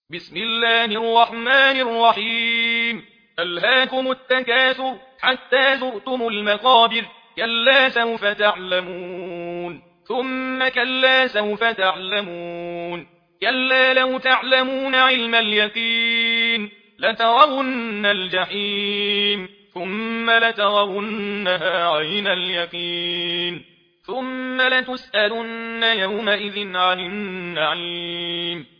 بسم الله الرحمن الرحيم. ألهاكم التكاثر حتى زرتم المقابر، كلا سوف تعلمون ثم كلا سوف تعلمون، كلا لو تعلمون علم اليقين لترون الجحيم ثم لترونها عين اليقين ثم لتسألن يومئذ عن النعيم.